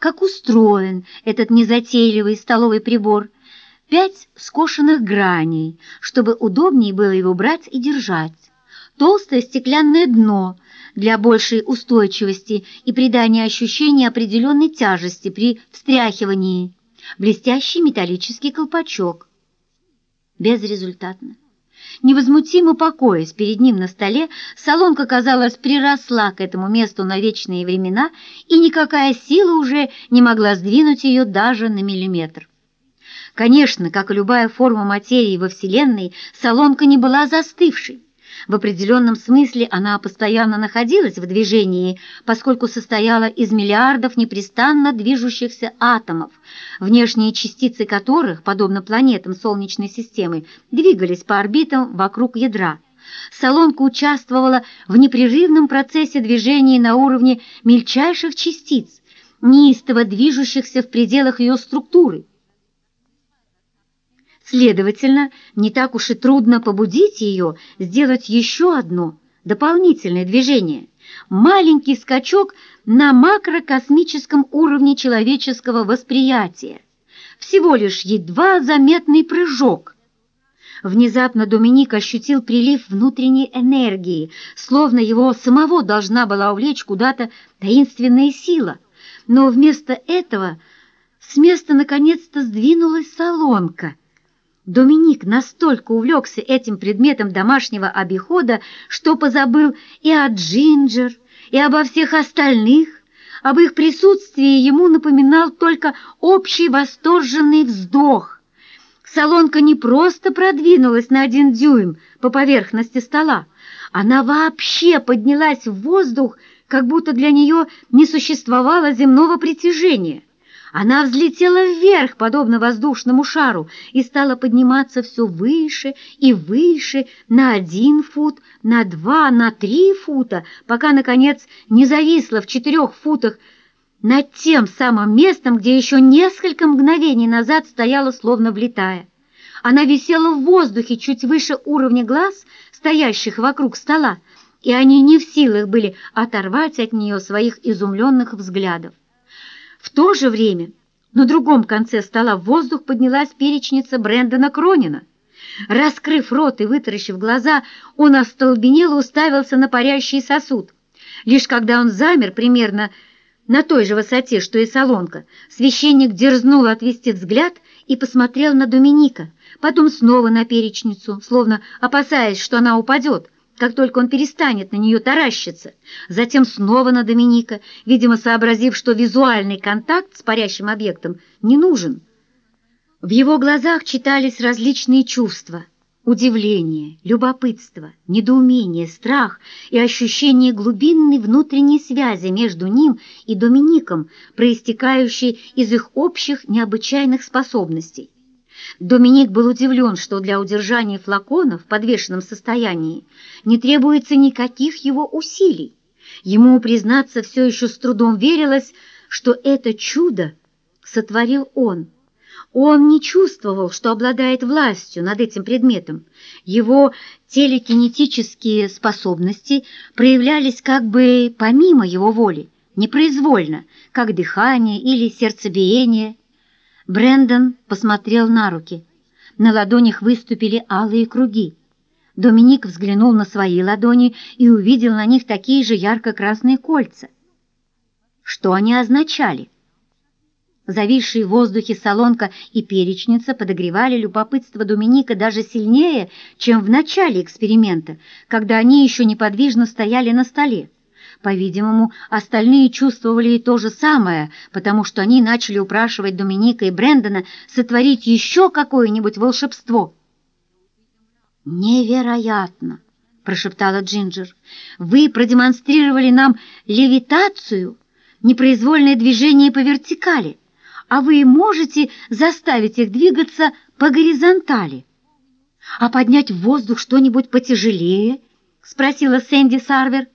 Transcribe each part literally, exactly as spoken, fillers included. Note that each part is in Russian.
как устроен этот незатейливый столовый прибор. Пять скошенных граней, чтобы удобнее было его брать и держать. Толстое стеклянное дно для большей устойчивости и придания ощущения определенной тяжести при встряхивании. Блестящий металлический колпачок. Безрезультатно. Невозмутимо покоясь перед ним на столе, Солонка, казалось, приросла к этому месту на вечные времена, и никакая сила уже не могла сдвинуть ее даже на миллиметр. Конечно, как и любая форма материи во Вселенной, Солонка не была застывшей. В определенном смысле она постоянно находилась в движении, поскольку состояла из миллиардов непрестанно движущихся атомов, внешние частицы которых, подобно планетам Солнечной системы, двигались по орбитам вокруг ядра. Солонка участвовала в непрерывном процессе движения на уровне мельчайших частиц, неистово движущихся в пределах ее структуры. Следовательно, не так уж и трудно побудить ее сделать еще одно дополнительное движение, маленький скачок на макрокосмическом уровне человеческого восприятия, всего лишь едва заметный прыжок. Внезапно Доминик ощутил прилив внутренней энергии, словно его самого должна была увлечь куда-то таинственная сила, но вместо этого с места наконец-то сдвинулась Солонка. Доминик настолько увлекся этим предметом домашнего обихода, что позабыл и о Джинджер, и обо всех остальных. Об их присутствии ему напоминал только общий восторженный вздох. Солонка не просто продвинулась на один дюйм по поверхности стола, она вообще поднялась в воздух, как будто для нее не существовало земного притяжения. Она взлетела вверх, подобно воздушному шару, и стала подниматься все выше и выше, на один фут, на два, на три фута, пока, наконец, не зависла в четырех футах над тем самым местом, где еще несколько мгновений назад стояла, словно влетая. Она висела в воздухе чуть выше уровня глаз, стоящих вокруг стола, и они не в силах были оторвать от нее своих изумленных взглядов. В то же время на другом конце стола в воздух поднялась перечница Брэндона Кронина. Раскрыв рот и вытаращив глаза, он остолбенело уставился на парящий сосуд. Лишь когда он замер примерно на той же высоте, что и Солонка, священник дерзнул отвести взгляд и посмотрел на Доминика, потом снова на перечницу, словно опасаясь, что она упадет, как только он перестанет на нее таращиться, затем снова на Доминика, видимо, сообразив, что визуальный контакт с парящим объектом не нужен. В его глазах читались различные чувства: удивление, любопытство, недоумение, страх и ощущение глубинной внутренней связи между ним и Домиником, проистекающей из их общих необычайных способностей. Доминик был удивлен, что для удержания флакона в подвешенном состоянии не требуется никаких его усилий. Ему, признаться, все еще с трудом верилось, что это чудо сотворил он. Он не чувствовал, что обладает властью над этим предметом. Его телекинетические способности проявлялись как бы помимо его воли, непроизвольно, как дыхание или сердцебиение. Брэндон посмотрел на руки. На ладонях выступили алые круги. Доминик взглянул на свои ладони и увидел на них такие же ярко-красные кольца. Что они означали? Зависшие в воздухе Солонка и перечница подогревали любопытство Доминика даже сильнее, чем в начале эксперимента, когда они еще неподвижно стояли на столе. По-видимому, остальные чувствовали и то же самое, потому что они начали упрашивать Доминика и Брэндона сотворить еще какое-нибудь волшебство. «Невероятно!» – прошептала Джинджер. «Вы продемонстрировали нам левитацию, непроизвольное движение по вертикали, а вы можете заставить их двигаться по горизонтали. А поднять в воздух что-нибудь потяжелее?» – спросила Сэнди Сарвер.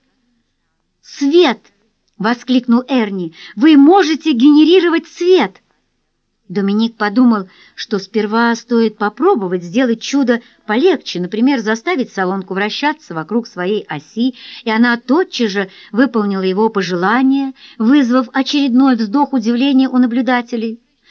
«Свет!» — воскликнул Эрни. «Вы можете генерировать свет!» Доминик подумал, что сперва стоит попробовать сделать чудо полегче, например, заставить солонку вращаться вокруг своей оси, и она тотчас же выполнила его пожелание, вызвав очередной вздох удивления у наблюдателей.